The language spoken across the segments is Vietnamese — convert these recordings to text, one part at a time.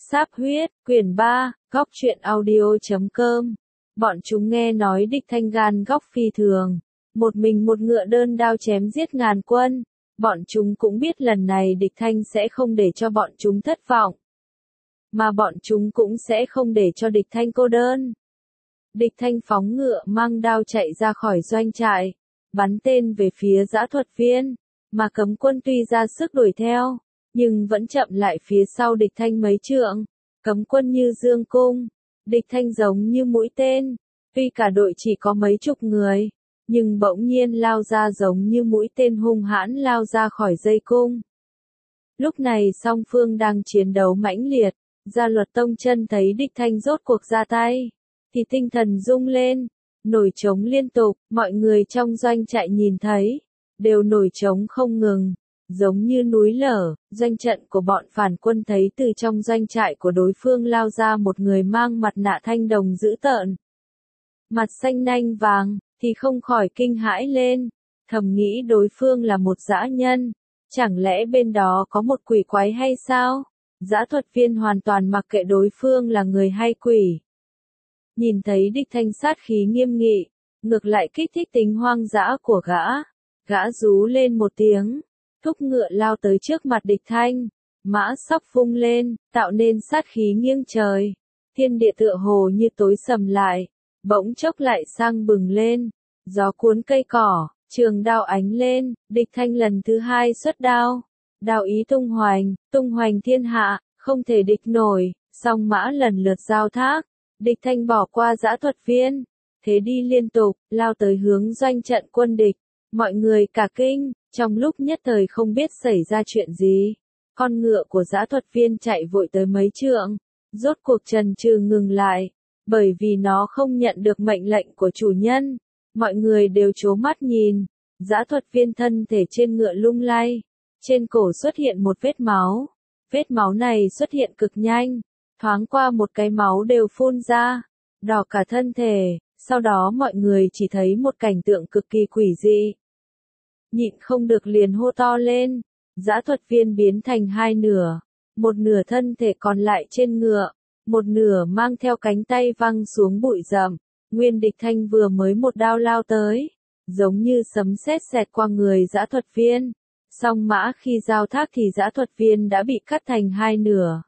Sáp huyết, quyển 3, góc truyện audio.com. Bọn chúng nghe nói địch thanh gan góc phi thường. Một mình một ngựa đơn đao chém giết ngàn quân. Bọn chúng cũng biết lần này địch thanh sẽ không để cho bọn chúng thất vọng. Mà bọn chúng cũng sẽ không để cho địch thanh cô đơn. Địch thanh phóng ngựa mang đao chạy ra khỏi doanh trại. Bắn tên về phía dã thuật viên. Mà cấm quân tuy ra sức đuổi theo. Nhưng vẫn chậm lại phía sau địch thanh mấy trượng. Cấm quân như dương cung. Địch thanh giống như mũi tên. Tuy cả đội chỉ có mấy chục người. Nhưng bỗng nhiên lao ra giống như mũi tên hung hãn lao ra khỏi dây cung. Lúc này song phương đang chiến đấu mãnh liệt. Gia Luật Tông Chân thấy địch thanh rốt cuộc ra tay. Thì tinh thần rung lên. Nổi trống liên tục. Mọi người trong doanh trại nhìn thấy. Đều nổi trống không ngừng. Giống như núi lở, doanh trận của bọn phản quân thấy từ trong doanh trại của đối phương lao ra một người mang mặt nạ thanh đồng dữ tợn. Mặt xanh nanh vàng, thì không khỏi kinh hãi lên. Thầm nghĩ đối phương là một dã nhân. Chẳng lẽ bên đó có một quỷ quái hay sao? Dã thuật viên hoàn toàn mặc kệ đối phương là người hay quỷ. Nhìn thấy địch thanh sát khí nghiêm nghị, ngược lại kích thích tính hoang dã của gã. Gã rú lên một tiếng. Thúc ngựa lao tới trước mặt địch thanh, mã sóc vung lên, tạo nên sát khí nghiêng trời. Thiên địa tựa hồ như tối sầm lại, bỗng chốc lại sang bừng lên, gió cuốn cây cỏ, trường đao ánh lên, địch thanh lần thứ hai xuất đao. Đao ý tung hoành thiên hạ, không thể địch nổi, song mã lần lượt giao thác. Địch thanh bỏ qua dã thuật viên, thế đi liên tục, lao tới hướng doanh trận quân địch. Mọi người cả kinh. Trong lúc nhất thời không biết xảy ra chuyện gì, con ngựa của dã thuật viên chạy vội tới mấy trượng, rốt cuộc chần chừ ngừng lại, bởi vì nó không nhận được mệnh lệnh của chủ nhân. Mọi người đều trố mắt nhìn, dã thuật viên thân thể trên ngựa lung lay, trên cổ xuất hiện một vết máu này xuất hiện cực nhanh, thoáng qua một cái máu đều phun ra, đỏ cả thân thể, sau đó mọi người chỉ thấy một cảnh tượng cực kỳ quỷ dị. Nhịn không được liền hô to lên, dã thuật viên biến thành hai nửa, một nửa thân thể còn lại trên ngựa, một nửa mang theo cánh tay văng xuống bụi rậm. Nguyên địch thanh vừa mới một đao lao tới, giống như sấm sét xẹt qua người dã thuật viên, song mã khi giao thác thì dã thuật viên đã bị cắt thành hai nửa.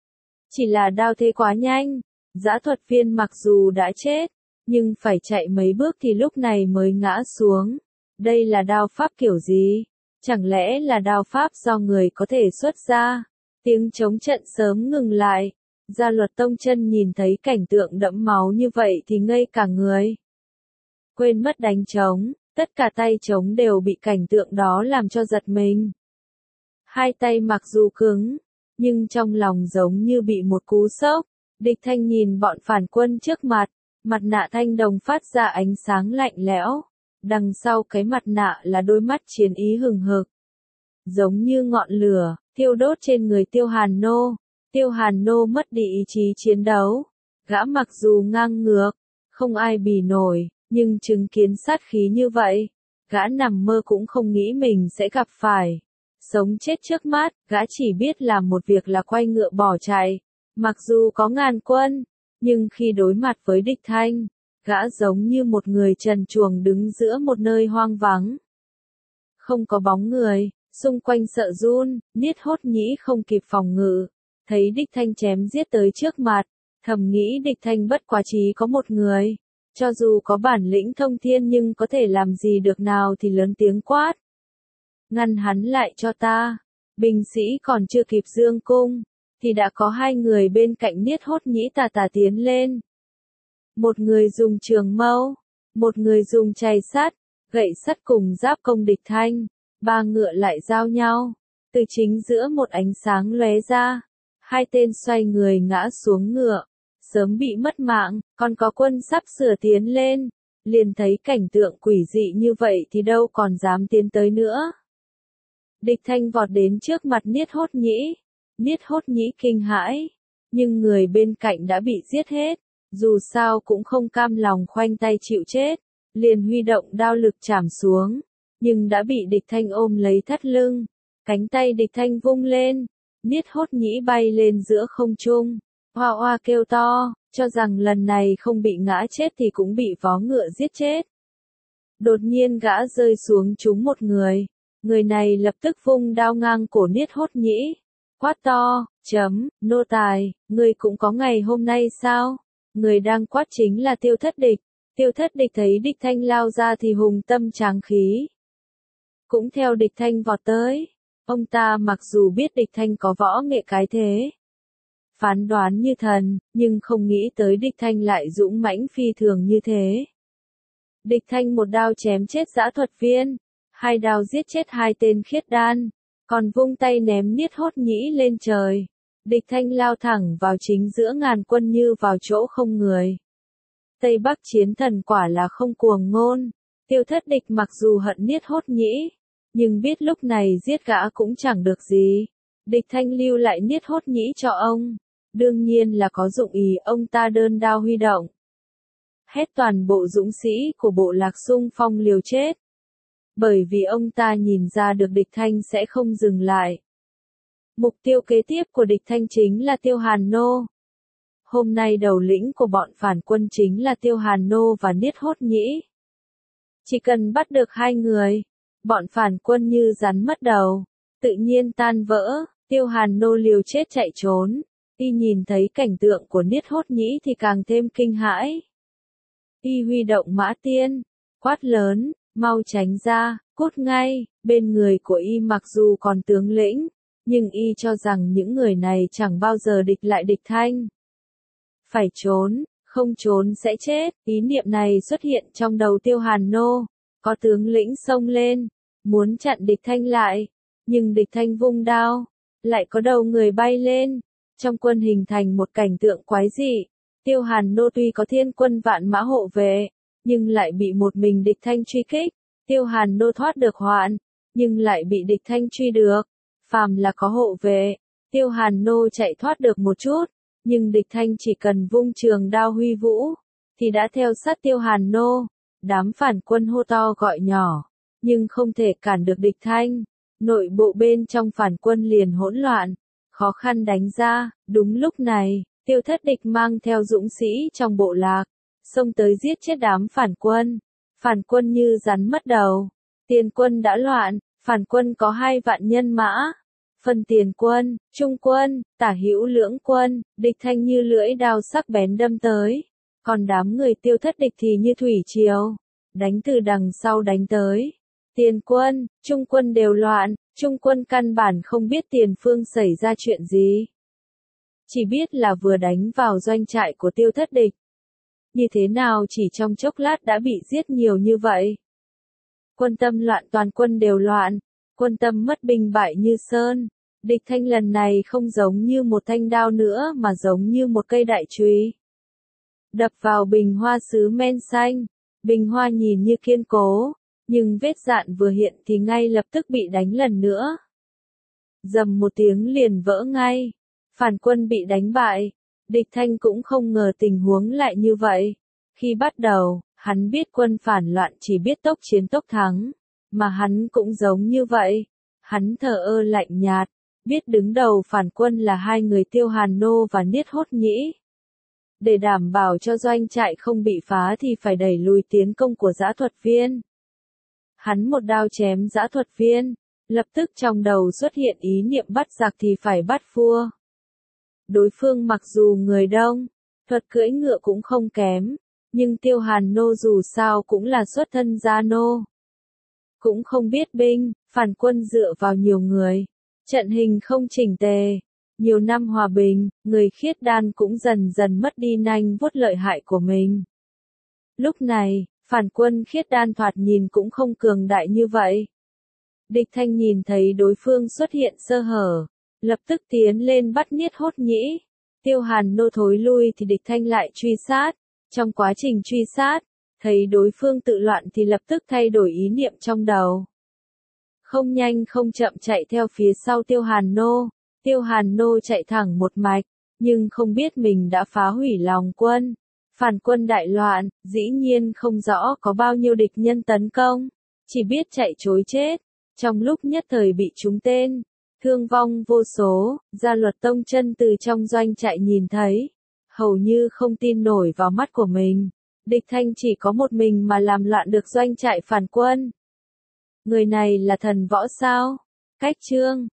Chỉ là đao thế quá nhanh, dã thuật viên mặc dù đã chết, nhưng phải chạy mấy bước thì lúc này mới ngã xuống. Đây là đao pháp kiểu gì? Chẳng lẽ là đao pháp do người có thể xuất ra? Tiếng chống trận sớm ngừng lại. Gia Luật Tông Chân nhìn thấy cảnh tượng đẫm máu như vậy thì ngây cả người. Quên mất đánh trống, tất cả tay trống đều bị cảnh tượng đó làm cho giật mình. Hai tay mặc dù cứng, nhưng trong lòng giống như bị một cú sốc. Địch thanh nhìn bọn phản quân trước mặt, mặt nạ thanh đồng phát ra ánh sáng lạnh lẽo. Đằng sau cái mặt nạ là đôi mắt chiến ý hừng hực. Giống như ngọn lửa, thiêu đốt trên người Tiêu Hàn Nô. Tiêu Hàn Nô mất đi ý chí chiến đấu. Gã mặc dù ngang ngược, không ai bì nổi, nhưng chứng kiến sát khí như vậy, gã nằm mơ cũng không nghĩ mình sẽ gặp phải. Sống chết trước mắt, gã chỉ biết làm một việc là quay ngựa bỏ chạy. Mặc dù có ngàn quân, nhưng khi đối mặt với địch thanh, gã giống như một người trần truồng đứng giữa một nơi hoang vắng. Không có bóng người, xung quanh sợ run, Niết Hốt Nhĩ không kịp phòng ngự. Thấy địch thanh chém giết tới trước mặt, thầm nghĩ địch thanh bất quá chí có một người. Cho dù có bản lĩnh thông thiên nhưng có thể làm gì được nào thì lớn tiếng quát. Ngăn hắn lại cho ta. Binh sĩ còn chưa kịp dương cung, thì đã có hai người bên cạnh Niết Hốt Nhĩ tà tà tiến lên. Một người dùng trường mâu, một người dùng chày sắt, gậy sắt cùng giáp công địch thanh, ba ngựa lại giao nhau, từ chính giữa một ánh sáng lóe ra, hai tên xoay người ngã xuống ngựa, sớm bị mất mạng, còn có quân sắp sửa tiến lên, liền thấy cảnh tượng quỷ dị như vậy thì đâu còn dám tiến tới nữa. Địch thanh vọt đến trước mặt Niết Hốt Nhĩ kinh hãi, nhưng người bên cạnh đã bị giết hết. Dù sao cũng không cam lòng khoanh tay chịu chết, liền huy động đao lực chảm xuống, nhưng đã bị địch thanh ôm lấy thắt lưng, cánh tay địch thanh vung lên, Niết Hốt Nhĩ bay lên giữa không trung, oa oa kêu to, cho rằng lần này không bị ngã chết thì cũng bị vó ngựa giết chết. Đột nhiên gã rơi xuống trúng một người này lập tức vung đao ngang cổ Niết Hốt Nhĩ, quát to, nô tài, ngươi cũng có ngày hôm nay sao? Người đang quát chính là Tiêu Thất Địch. Tiêu Thất Địch thấy địch thanh lao ra thì hùng tâm tráng khí, cũng theo địch thanh vọt tới. Ông ta mặc dù biết địch thanh có võ nghệ cái thế, phán đoán như thần, nhưng không nghĩ tới địch thanh lại dũng mãnh phi thường như thế. Địch thanh một đao chém chết dã thuật viên, hai đao giết chết hai tên khiết đan, còn vung tay ném Niết Hốt Nhĩ lên trời. Địch thanh lao thẳng vào chính giữa ngàn quân như vào chỗ không người. Tây Bắc chiến thần quả là không cuồng ngôn. Tiêu Thất Địch mặc dù hận Niết Hốt Nhĩ, nhưng biết lúc này giết gã cũng chẳng được gì. Địch thanh lưu lại Niết Hốt Nhĩ cho ông, đương nhiên là có dụng ý. Ông ta đơn đao huy động, hết toàn bộ dũng sĩ của bộ lạc xung phong liều chết. Bởi vì ông ta nhìn ra được địch thanh sẽ không dừng lại. Mục tiêu kế tiếp của địch thanh chính là Tiêu Hàn Nô. Hôm nay đầu lĩnh của bọn phản quân chính là Tiêu Hàn Nô và Niết Hốt Nhĩ. Chỉ cần bắt được hai người, bọn phản quân như rắn mất đầu, tự nhiên tan vỡ. Tiêu Hàn Nô liều chết chạy trốn, y nhìn thấy cảnh tượng của Niết Hốt Nhĩ thì càng thêm kinh hãi. Y huy động mã tiên, quát lớn, mau tránh ra, cút ngay. Bên người của y mặc dù còn tướng lĩnh, nhưng y cho rằng những người này chẳng bao giờ địch lại địch thanh. Phải trốn, không trốn sẽ chết. Ý niệm này xuất hiện trong đầu Tiêu Hàn Nô. Có tướng lĩnh xông lên, muốn chặn địch thanh lại, nhưng địch thanh vung đao, lại có đầu người bay lên. Trong quân hình thành một cảnh tượng quái dị. Tiêu Hàn Nô tuy có thiên quân vạn mã hộ vệ, nhưng lại bị một mình địch thanh truy kích. Tiêu Hàn Nô thoát được hoạn, nhưng lại bị địch thanh truy được. Phàm là có hộ vệ, Tiêu Hàn Nô chạy thoát được một chút, nhưng địch thanh chỉ cần vung trường đao huy vũ, thì đã theo sát Tiêu Hàn Nô. Đám phản quân hô to gọi nhỏ, nhưng không thể cản được địch thanh. Nội bộ bên trong phản quân liền hỗn loạn, khó khăn đánh ra. Đúng lúc này, Tiêu Thất Địch mang theo dũng sĩ trong bộ lạc, xông tới giết chết đám phản quân. Phản quân như rắn mất đầu. Tiền quân đã loạn, phản quân có 2 vạn nhân mã. Phần tiền quân, trung quân, tả hữu lưỡng quân, địch thanh như lưỡi đao sắc bén đâm tới. Còn đám người Tiêu Thất Địch thì như thủy triều, đánh từ đằng sau đánh tới. Tiền quân, trung quân đều loạn, trung quân căn bản không biết tiền phương xảy ra chuyện gì. Chỉ biết là vừa đánh vào doanh trại của Tiêu Thất Địch. Như thế nào chỉ trong chốc lát đã bị giết nhiều như vậy. Quân tâm loạn, toàn quân đều loạn, quân tâm mất binh bại như sơn. Địch thanh lần này không giống như một thanh đao nữa mà giống như một cây đại chùy, đập vào bình hoa sứ men xanh. Bình hoa nhìn như kiên cố, nhưng vết dạn vừa hiện thì ngay lập tức bị đánh lần nữa. Rầm một tiếng liền vỡ ngay. Phản quân bị đánh bại. Địch thanh cũng không ngờ tình huống lại như vậy. Khi bắt đầu, hắn biết quân phản loạn chỉ biết tốc chiến tốc thắng, mà hắn cũng giống như vậy. Hắn thờ ơ lạnh nhạt, biết đứng đầu phản quân là 2 người Tiêu Hàn Nô và Niết Hốt Nhĩ. Để đảm bảo cho doanh trại không bị phá thì phải đẩy lùi tiến công của dã thuật viên. Hắn một đao chém dã thuật viên, lập tức trong đầu xuất hiện ý niệm bắt giặc thì phải bắt vua. Đối phương mặc dù người đông, thuật cưỡi ngựa cũng không kém, nhưng Tiêu Hàn Nô dù sao cũng là xuất thân gia nô. Cũng không biết binh, phản quân dựa vào nhiều người, trận hình không chỉnh tề. Nhiều năm hòa bình, người khiết đan cũng dần dần mất đi nanh vuốt lợi hại của mình. Lúc này, phản quân khiết đan thoạt nhìn cũng không cường đại như vậy. Địch thanh nhìn thấy đối phương xuất hiện sơ hở, lập tức tiến lên bắt Niết Hốt Nhĩ. Tiêu Hàn Nô thối lui thì địch thanh lại truy sát. Trong quá trình truy sát, thấy đối phương tự loạn thì lập tức thay đổi ý niệm trong đầu. Không nhanh không chậm chạy theo phía sau Tiêu Hàn Nô. Tiêu Hàn Nô chạy thẳng một mạch, nhưng không biết mình đã phá hủy lòng quân. Phản quân đại loạn, dĩ nhiên không rõ có bao nhiêu địch nhân tấn công, chỉ biết chạy trối chết, trong lúc nhất thời bị trúng tên. thương vong vô số, Gia Luật Tông chân từ trong doanh trại nhìn thấy, hầu như không tin nổi vào mắt của mình. Địch Thanh chỉ có một mình mà làm loạn được doanh trại phản quân. Người này là thần võ sao? Cách Trương